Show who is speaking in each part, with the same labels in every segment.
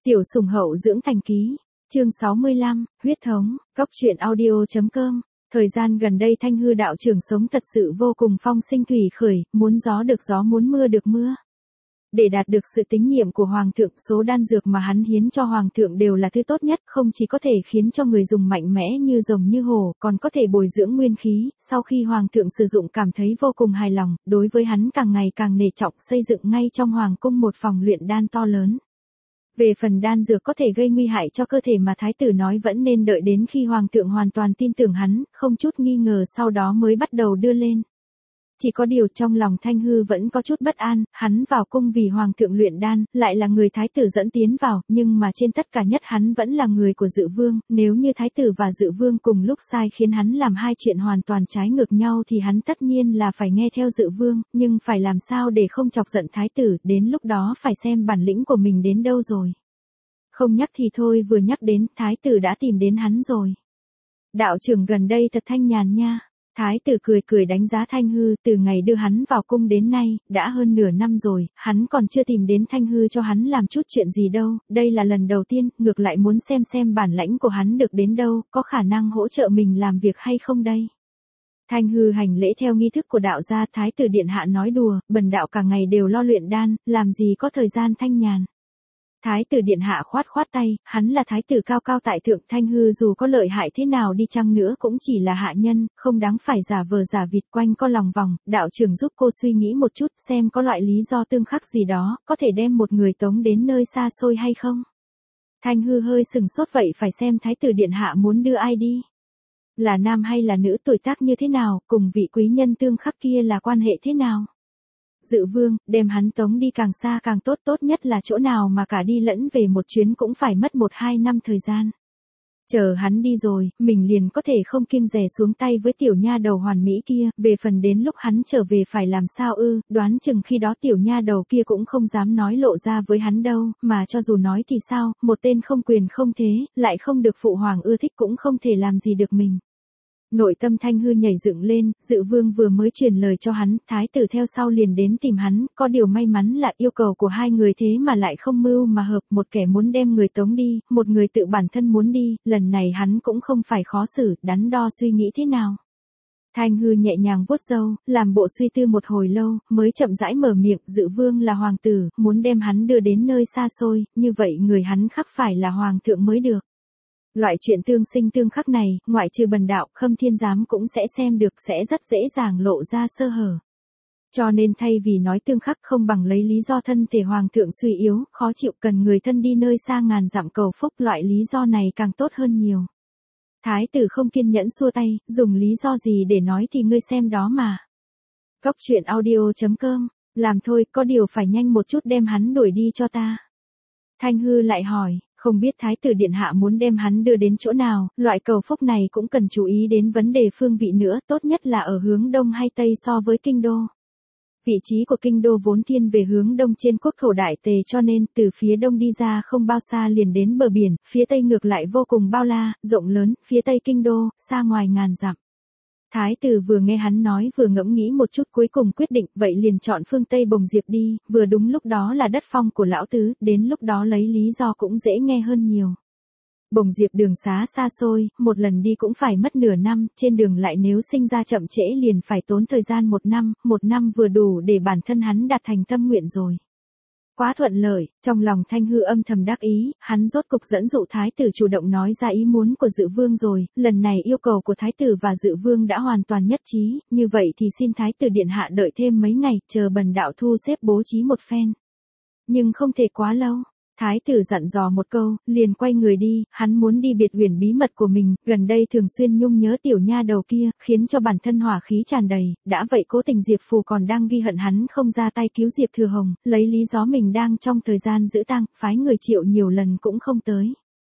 Speaker 1: Tiểu sủng hậu dưỡng thành ký, chương 65, huyết thống, cóc truyện audio.com. Thời gian gần đây Thanh Hư đạo trưởng sống thật sự vô cùng phong sinh thủy khởi, muốn gió được gió muốn mưa được mưa. Để đạt được sự tín nhiệm của Hoàng thượng, số đan dược mà hắn hiến cho Hoàng thượng đều là thứ tốt nhất, không chỉ có thể khiến cho người dùng mạnh mẽ như rồng như hổ, còn có thể bồi dưỡng nguyên khí. Sau khi Hoàng thượng sử dụng cảm thấy vô cùng hài lòng, đối với hắn càng ngày càng nể trọng, xây dựng ngay trong Hoàng cung một phòng luyện đan to lớn. Về phần đan dược có thể gây nguy hại cho cơ thể mà thái tử nói vẫn nên đợi đến khi Hoàng thượng hoàn toàn tin tưởng hắn, không chút nghi ngờ sau đó mới bắt đầu đưa lên. Chỉ có điều trong lòng Thanh Hư vẫn có chút bất an, hắn vào cung vì Hoàng thượng luyện đan, lại là người thái tử dẫn tiến vào, nhưng mà trên tất cả nhất hắn vẫn là người của Dự Vương, nếu như thái tử và Dự Vương cùng lúc sai khiến hắn làm hai chuyện hoàn toàn trái ngược nhau thì hắn tất nhiên là phải nghe theo Dự Vương, nhưng phải làm sao để không chọc giận thái tử, đến lúc đó phải xem bản lĩnh của mình đến đâu rồi. Không nhắc thì thôi, vừa nhắc đến, thái tử đã tìm đến hắn rồi. Đạo trưởng gần đây thật thanh nhàn nha. Thái tử cười cười đánh giá Thanh Hư, từ ngày đưa hắn vào cung đến nay, đã hơn nửa năm rồi, hắn còn chưa tìm đến Thanh Hư cho hắn làm chút chuyện gì đâu, đây là lần đầu tiên, ngược lại muốn xem bản lãnh của hắn được đến đâu, có khả năng hỗ trợ mình làm việc hay không đây. Thanh Hư hành lễ theo nghi thức của đạo gia. Thái tử điện hạ nói đùa, bần đạo cả ngày đều lo luyện đan, làm gì có thời gian thanh nhàn. Thái tử điện hạ khoát tay, hắn là thái tử cao cao tại thượng, Thanh Hư dù có lợi hại thế nào đi chăng nữa cũng chỉ là hạ nhân, không đáng phải giả vờ giả vịt quanh co lòng vòng, đạo trưởng giúp cô suy nghĩ một chút xem có loại lý do tương khắc gì đó, có thể đem một người tống đến nơi xa xôi hay không. Thanh Hư hơi sừng sốt, vậy phải xem thái tử điện hạ muốn đưa ai đi. Là nam hay là nữ, tuổi tác như thế nào, cùng vị quý nhân tương khắc kia là quan hệ thế nào. Dự Vương, đem hắn tống đi càng xa càng tốt, tốt nhất là chỗ nào mà cả đi lẫn về một chuyến cũng phải mất 1-2 năm thời gian. Chờ hắn đi rồi, mình liền có thể không kiêng dè xuống tay với tiểu nha đầu hoàn mỹ kia, về phần đến lúc hắn trở về phải làm sao đoán chừng khi đó tiểu nha đầu kia cũng không dám nói lộ ra với hắn đâu, mà cho dù nói thì sao, một tên không quyền không thế, lại không được phụ hoàng ưa thích cũng không thể làm gì được mình. Nội tâm Thanh Hư nhảy dựng lên, Dự Vương vừa mới truyền lời cho hắn, thái tử theo sau liền đến tìm hắn, có điều may mắn là yêu cầu của hai người thế mà lại không mưu mà hợp, một kẻ muốn đem người tống đi, một người tự bản thân muốn đi, lần này hắn cũng không phải khó xử, đắn đo suy nghĩ thế nào. Thanh Hư nhẹ nhàng vuốt râu, làm bộ suy tư một hồi lâu, mới chậm rãi mở miệng. Dự Vương là hoàng tử, muốn đem hắn đưa đến nơi xa xôi, như vậy người hắn khắc phải là hoàng thượng mới được. Loại chuyện tương sinh tương khắc này, ngoại trừ bần đạo, Khâm Thiên Giám cũng sẽ xem được, sẽ rất dễ dàng lộ ra sơ hở. Cho nên thay vì nói tương khắc không bằng lấy lý do thân thể hoàng thượng suy yếu, khó chịu, cần người thân đi nơi xa ngàn dặm cầu phúc, loại lý do này càng tốt hơn nhiều. Thái tử không kiên nhẫn xua tay, dùng lý do gì để nói thì ngươi xem đó mà. Cóc truyện audio.com, làm thôi, có điều phải nhanh một chút đem hắn đuổi đi cho ta. Thanh Hư lại hỏi. Không biết thái tử điện hạ muốn đem hắn đưa đến chỗ nào, loại cầu phúc này cũng cần chú ý đến vấn đề phương vị nữa, tốt nhất là ở hướng đông hay tây so với kinh đô. Vị trí của kinh đô vốn thiên về hướng đông trên quốc thổ Đại Tề, cho nên từ phía đông đi ra không bao xa liền đến bờ biển, phía tây ngược lại vô cùng bao la, rộng lớn, phía tây kinh đô, xa ngoài ngàn dặm. Thái tử vừa nghe hắn nói vừa ngẫm nghĩ một chút, cuối cùng quyết định, vậy liền chọn phương Tây Bồng Diệp đi, vừa đúng lúc đó là đất phong của lão tứ, đến lúc đó lấy lý do cũng dễ nghe hơn nhiều. Bồng Diệp đường xá xa xôi, một lần đi cũng phải mất nửa năm, trên đường lại nếu sinh ra chậm trễ liền phải tốn thời gian 1 năm vừa đủ để bản thân hắn đạt thành tâm nguyện rồi. Quá thuận lợi, trong lòng Thanh Hư âm thầm đắc ý, hắn rốt cục dẫn dụ thái tử chủ động nói ra ý muốn của Dự Vương rồi, lần này yêu cầu của thái tử và Dự Vương đã hoàn toàn nhất trí, như vậy thì xin thái tử điện hạ đợi thêm mấy ngày, chờ bần đạo thu xếp bố trí một phen. Nhưng không thể quá lâu. Thái tử dặn dò một câu, liền quay người đi, hắn muốn đi biệt huyền bí mật của mình, gần đây thường xuyên nhung nhớ tiểu nha đầu kia, khiến cho bản thân hỏa khí tràn đầy, đã vậy cố tình Diệp Phù còn đang ghi hận hắn không ra tay cứu Diệp Thừa Hồng, lấy lý do mình đang trong thời gian giữ tang, phái người triệu nhiều lần cũng không tới.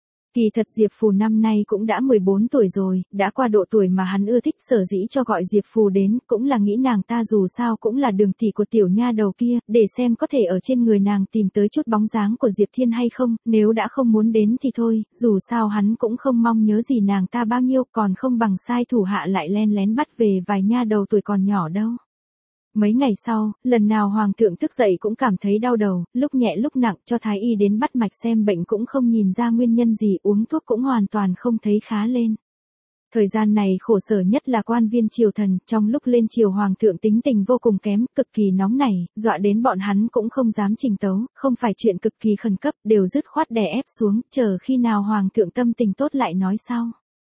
Speaker 1: Kỳ thật Diệp Phù năm nay cũng đã 14 tuổi rồi, đã qua độ tuổi mà hắn ưa thích, sở dĩ cho gọi Diệp Phù đến, cũng là nghĩ nàng ta dù sao cũng là đường tỷ của tiểu nha đầu kia, để xem có thể ở trên người nàng tìm tới chút bóng dáng của Diệp Thiên hay không, nếu đã không muốn đến thì thôi, dù sao hắn cũng không mong nhớ gì nàng ta bao nhiêu, còn không bằng sai thủ hạ lại len lén bắt về vài nha đầu tuổi còn nhỏ đâu. Mấy ngày sau, lần nào hoàng thượng thức dậy cũng cảm thấy đau đầu, lúc nhẹ lúc nặng, cho thái y đến bắt mạch xem bệnh cũng không nhìn ra nguyên nhân gì, uống thuốc cũng hoàn toàn không thấy khá lên. Thời gian này khổ sở nhất là quan viên triều thần, trong lúc lên triều hoàng thượng tính tình vô cùng kém, cực kỳ nóng nảy, dọa đến bọn hắn cũng không dám trình tấu, không phải chuyện cực kỳ khẩn cấp, đều dứt khoát đè ép xuống, chờ khi nào hoàng thượng tâm tình tốt lại nói sau.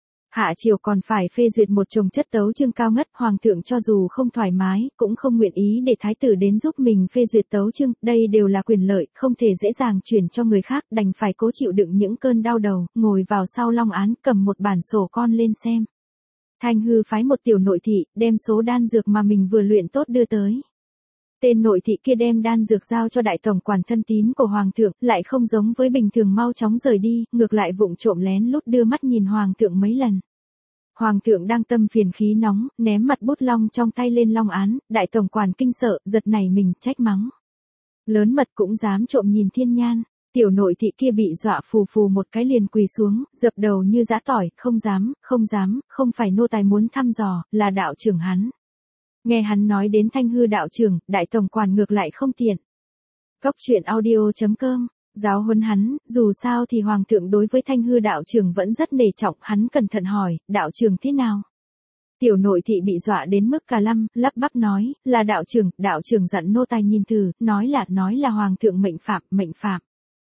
Speaker 1: Hạ triều còn phải phê duyệt một chồng chất tấu chương cao ngất, hoàng thượng cho dù không thoải mái, cũng không nguyện ý để thái tử đến giúp mình phê duyệt tấu chương, đây đều là quyền lợi, không thể dễ dàng chuyển cho người khác, đành phải cố chịu đựng những cơn đau đầu, ngồi vào sau long án, cầm một bản sổ con lên xem. Thanh Hư phái một tiểu nội thị, đem số đan dược mà mình vừa luyện tốt đưa tới. Tên nội thị kia đem đan dược giao cho đại tổng quản thân tín của hoàng thượng, lại không giống với bình thường mau chóng rời đi, ngược lại vụng trộm lén lút đưa mắt nhìn hoàng thượng mấy lần. Hoàng thượng đang tâm phiền khí nóng, ném mặt bút long trong tay lên long án, đại tổng quản kinh sợ, giật nảy mình, trách mắng. Lớn mật cũng dám trộm nhìn thiên nhan, tiểu nội thị kia bị dọa phù phù một cái liền quỳ xuống, dập đầu như giã tỏi, không dám, không phải nô tài muốn thăm dò, là đạo trưởng hắn. Nghe hắn nói đến Thanh Hư đạo trưởng, đại tổng quản ngược lại không tiện. Cốc truyện audio.com, giáo huấn hắn, dù sao thì hoàng thượng đối với Thanh Hư đạo trưởng vẫn rất nể trọng, hắn cẩn thận hỏi, đạo trưởng thế nào? Tiểu nội thị bị dọa đến mức cà lăm, lắp bắp nói, là đạo trưởng dặn nô tài nhìn thử, nói là hoàng thượng mệnh phạm.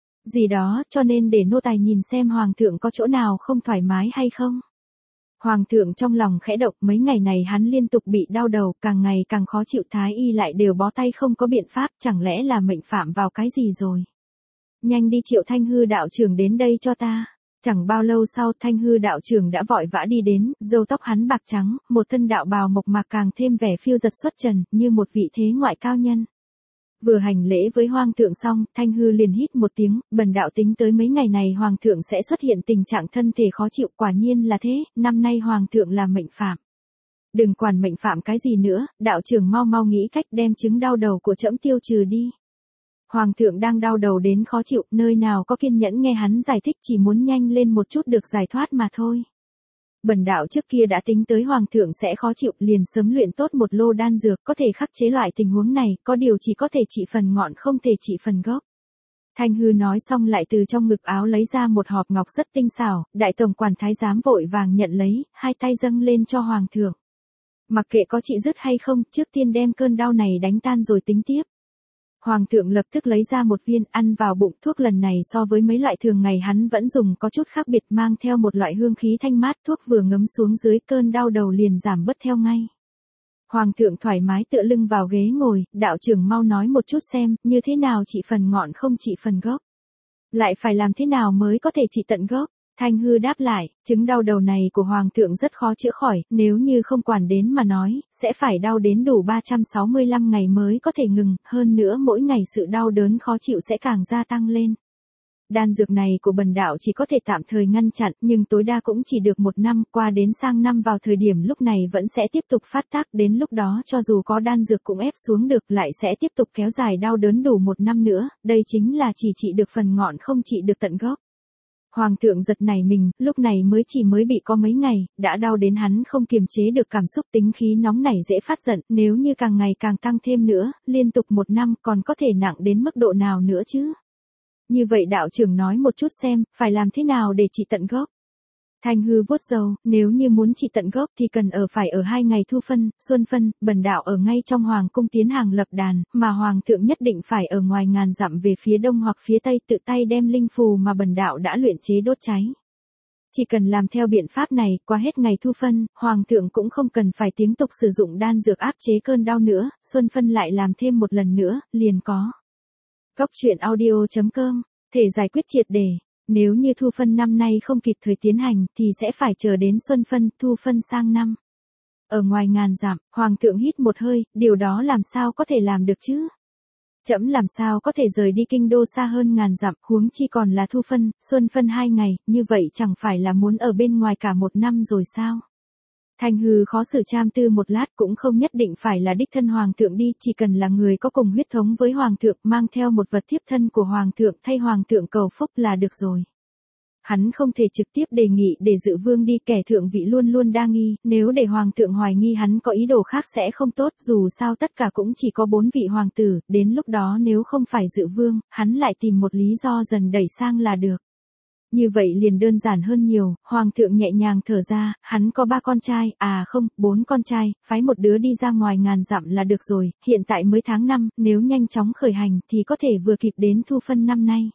Speaker 1: Gì đó, cho nên để nô tài nhìn xem hoàng thượng có chỗ nào không thoải mái hay không. Hoàng thượng trong lòng khẽ động, mấy ngày này hắn liên tục bị đau đầu, càng ngày càng khó chịu, thái y lại đều bó tay không có biện pháp, chẳng lẽ là mệnh phạm vào cái gì rồi. Nhanh đi triệu Thanh Hư đạo trưởng đến đây cho ta. Chẳng bao lâu sau Thanh Hư đạo trưởng đã vội vã đi đến, râu tóc hắn bạc trắng, một thân đạo bào mộc mạc càng thêm vẻ phiêu dật xuất trần, như một vị thế ngoại cao nhân. Vừa hành lễ với hoàng thượng xong, Thanh Hư liền hít một tiếng, bần đạo tính tới mấy ngày này hoàng thượng sẽ xuất hiện tình trạng thân thể khó chịu, quả nhiên là thế, năm nay hoàng thượng là mệnh phạm. Đừng quản mệnh phạm cái gì nữa, đạo trưởng mau nghĩ cách đem chứng đau đầu của trẫm tiêu trừ đi. Hoàng thượng đang đau đầu đến khó chịu, nơi nào có kiên nhẫn nghe hắn giải thích, chỉ muốn nhanh lên một chút được giải thoát mà thôi. Bần đạo trước kia đã tính tới hoàng thượng sẽ khó chịu, liền sớm luyện tốt một lô đan dược có thể khắc chế loại tình huống này, có điều chỉ có thể trị phần ngọn không thể trị phần gốc. Thanh Hư nói xong lại từ trong ngực áo lấy ra một hộp ngọc rất tinh xảo, đại tổng quản thái giám vội vàng nhận lấy, hai tay dâng lên cho hoàng thượng. Mặc kệ có trị dứt hay không, trước tiên đem cơn đau này đánh tan rồi tính tiếp. Hoàng thượng lập tức lấy ra một viên, ăn vào bụng, thuốc lần này so với mấy loại thường ngày hắn vẫn dùng có chút khác biệt, mang theo một loại hương khí thanh mát, thuốc vừa ngấm xuống dưới cơn đau đầu liền giảm bớt theo ngay. Hoàng thượng thoải mái tựa lưng vào ghế ngồi, đạo trưởng mau nói một chút xem, như thế nào trị phần ngọn không trị phần gốc. Lại phải làm thế nào mới có thể trị tận gốc? Thanh Hư đáp lại, chứng đau đầu này của hoàng thượng rất khó chữa khỏi, nếu như không quản đến mà nói, sẽ phải đau đến đủ 365 ngày mới có thể ngừng, hơn nữa mỗi ngày sự đau đớn khó chịu sẽ càng gia tăng lên. Đan dược này của bần đạo chỉ có thể tạm thời ngăn chặn, nhưng tối đa cũng chỉ được 1 năm, qua đến sang năm vào thời điểm lúc này vẫn sẽ tiếp tục phát tác, đến lúc đó cho dù có đan dược cũng ép xuống được, lại sẽ tiếp tục kéo dài đau đớn đủ 1 năm nữa, đây chính là chỉ trị được phần ngọn không trị được tận gốc. Hoàng thượng giật nảy mình, lúc này mới bị có mấy ngày, đã đau đến hắn không kiềm chế được cảm xúc, tính khí nóng nảy dễ phát giận, nếu như càng ngày càng tăng thêm nữa, liên tục 1 năm còn có thể nặng đến mức độ nào nữa chứ? Như vậy đạo trưởng nói một chút xem, phải làm thế nào để trị tận gốc? Thanh Hư vuốt râu, nếu như muốn trị tận gốc thì cần phải ở 2 ngày thu phân, xuân phân, bần đạo ở ngay trong hoàng cung tiến hàng lập đàn, mà hoàng thượng nhất định phải ở ngoài ngàn dặm về phía đông hoặc phía tây tự tay đem linh phù mà bần đạo đã luyện chế đốt cháy. Chỉ cần làm theo biện pháp này, qua hết ngày thu phân, hoàng thượng cũng không cần phải tiếp tục sử dụng đan dược áp chế cơn đau nữa, xuân phân lại làm thêm một lần nữa, liền có. Cốc truyện audio.com, thể giải quyết triệt đề. Nếu như thu phân năm nay không kịp thời tiến hành thì sẽ phải chờ đến xuân phân, thu phân sang năm. Ở ngoài ngàn dặm, hoàng thượng hít một hơi, điều đó làm sao có thể làm được chứ? Trẫm làm sao có thể rời đi kinh đô xa hơn ngàn dặm, huống chi còn là thu phân, xuân phân 2 ngày, như vậy chẳng phải là muốn ở bên ngoài cả 1 năm rồi sao? Thanh Hư khó xử trามtư một lát, cũng không nhất định phải là đích thân hoàng thượng đi, chỉ cần là người có cùng huyết thống với hoàng thượng, mang theo một vật thiếp thân của hoàng thượng thay hoàng thượng cầu phúc là được rồi. Hắn không thể trực tiếp đề nghị để Dự Vương đi, kẻ thượng vị luôn luôn đa nghi, nếu để hoàng thượng hoài nghi hắn có ý đồ khác sẽ không tốt, dù sao tất cả cũng chỉ có 4 vị hoàng tử, đến lúc đó nếu không phải Dự Vương, hắn lại tìm một lý do dần đẩy sang là được. Như vậy liền đơn giản hơn nhiều, hoàng thượng nhẹ nhàng thở ra, hắn có 3 con trai, 4 con trai, phái một đứa đi ra ngoài ngàn dặm là được rồi, hiện tại mới tháng 5, nếu nhanh chóng khởi hành thì có thể vừa kịp đến thu phân năm nay.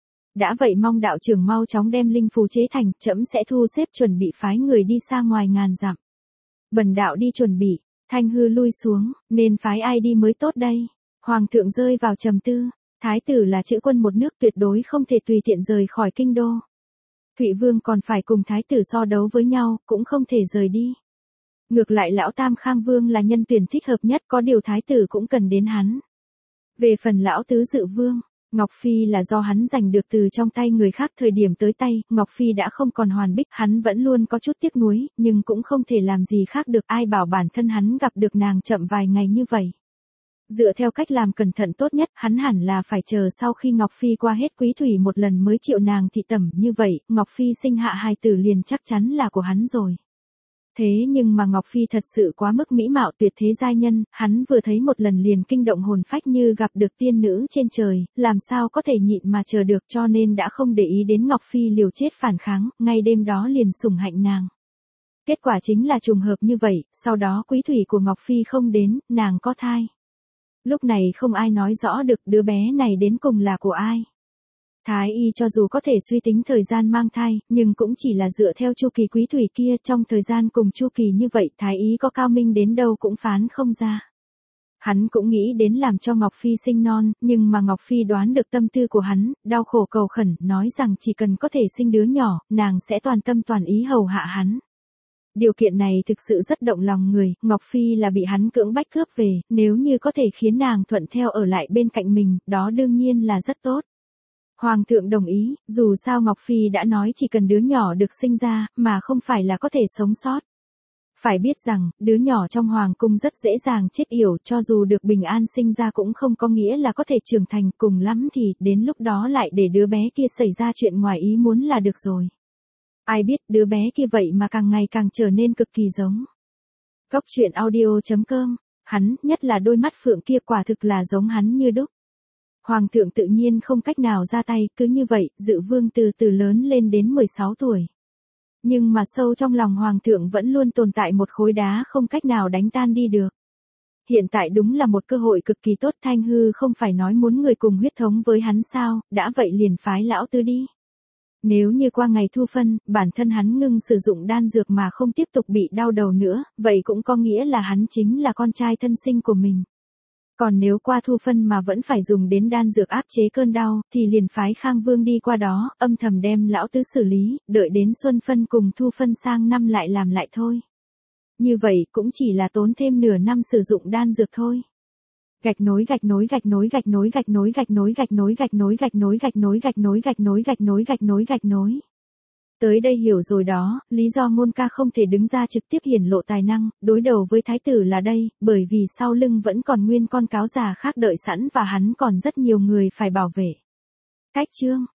Speaker 1: Đã vậy mong đạo trưởng mau chóng đem linh phù chế thành, trẫm sẽ thu xếp chuẩn bị phái người đi xa ngoài ngàn dặm. Bần đạo đi chuẩn bị, Thanh Hư lui xuống, nên phái ai đi mới tốt đây? Hoàng thượng rơi vào trầm tư, thái tử là chữ quân một nước tuyệt đối không thể tùy tiện rời khỏi kinh đô. Thụy Vương còn phải cùng thái tử so đấu với nhau, cũng không thể rời đi. Ngược lại lão Tam Khang Vương là nhân tuyển thích hợp nhất, có điều thái tử cũng cần đến hắn. Về phần lão Tứ Dự Vương, Ngọc Phi là do hắn giành được từ trong tay người khác, thời điểm tới tay, Ngọc Phi đã không còn hoàn bích, hắn vẫn luôn có chút tiếc nuối, nhưng cũng không thể làm gì khác được, ai bảo bản thân hắn gặp được nàng chậm vài ngày như vậy. Dựa theo cách làm cẩn thận tốt nhất, hắn hẳn là phải chờ sau khi Ngọc Phi qua hết quý thủy một lần mới chịu nàng thị tẩm, như vậy, Ngọc Phi sinh hạ hài tử liền chắc chắn là của hắn rồi. Thế nhưng mà Ngọc Phi thật sự quá mức mỹ mạo tuyệt thế giai nhân, hắn vừa thấy một lần liền kinh động hồn phách như gặp được tiên nữ trên trời, làm sao có thể nhịn mà chờ được, cho nên đã không để ý đến Ngọc Phi liều chết phản kháng, ngay đêm đó liền sủng hạnh nàng. Kết quả chính là trùng hợp như vậy, sau đó quý thủy của Ngọc Phi không đến, nàng có thai. Lúc này không ai nói rõ được đứa bé này đến cùng là của ai. Thái y cho dù có thể suy tính thời gian mang thai, nhưng cũng chỉ là dựa theo chu kỳ quý thủy kia, trong thời gian cùng chu kỳ như vậy, thái y có cao minh đến đâu cũng phán không ra. Hắn cũng nghĩ đến làm cho Ngọc Phi sinh non, nhưng mà Ngọc Phi đoán được tâm tư của hắn, đau khổ cầu khẩn, nói rằng chỉ cần có thể sinh đứa nhỏ, nàng sẽ toàn tâm toàn ý hầu hạ hắn. Điều kiện này thực sự rất động lòng người, Ngọc Phi là bị hắn cưỡng bách cướp về, nếu như có thể khiến nàng thuận theo ở lại bên cạnh mình, đó đương nhiên là rất tốt. Hoàng thượng đồng ý, dù sao Ngọc Phi đã nói chỉ cần đứa nhỏ được sinh ra, mà không phải là có thể sống sót. Phải biết rằng, đứa nhỏ trong hoàng cung rất dễ dàng chết yểu, cho dù được bình an sinh ra cũng không có nghĩa là có thể trưởng thành, cùng lắm thì, đến lúc đó lại để đứa bé kia xảy ra chuyện ngoài ý muốn là được rồi. Ai biết đứa bé kia vậy mà càng ngày càng trở nên cực kỳ giống. Góc truyện audio.com, hắn, nhất là đôi mắt phượng kia quả thực là giống hắn như đúc. Hoàng thượng tự nhiên không cách nào ra tay, cứ như vậy, Dự Vương từ từ lớn lên đến 16 tuổi. Nhưng mà sâu trong lòng hoàng thượng vẫn luôn tồn tại một khối đá không cách nào đánh tan đi được. Hiện tại đúng là một cơ hội cực kỳ tốt, Thanh Hư không phải nói muốn người cùng huyết thống với hắn sao, đã vậy liền phái lão Tứ đi. Nếu như qua ngày thu phân, bản thân hắn ngưng sử dụng đan dược mà không tiếp tục bị đau đầu nữa, vậy cũng có nghĩa là hắn chính là con trai thân sinh của mình. Còn nếu qua thu phân mà vẫn phải dùng đến đan dược áp chế cơn đau, thì liền phái Khang Vương đi qua đó, âm thầm đem lão Tứ xử lý, đợi đến xuân phân cùng thu phân sang năm lại làm lại thôi. Như vậy cũng chỉ là tốn thêm nửa năm sử dụng đan dược thôi. Gạch nối gạch nối gạch nối gạch nối gạch nối gạch nối gạch nối gạch nối gạch nối gạch nối gạch nối gạch nối gạch nối gạch nối gạch nối. Tới đây hiểu rồi đó, lý do Ngôn Ca không thể đứng ra trực tiếp hiển lộ tài năng, đối đầu với thái tử là đây, bởi vì sau lưng vẫn còn nguyên con cáo già khác đợi sẵn và hắn còn rất nhiều người phải bảo vệ. Cách chương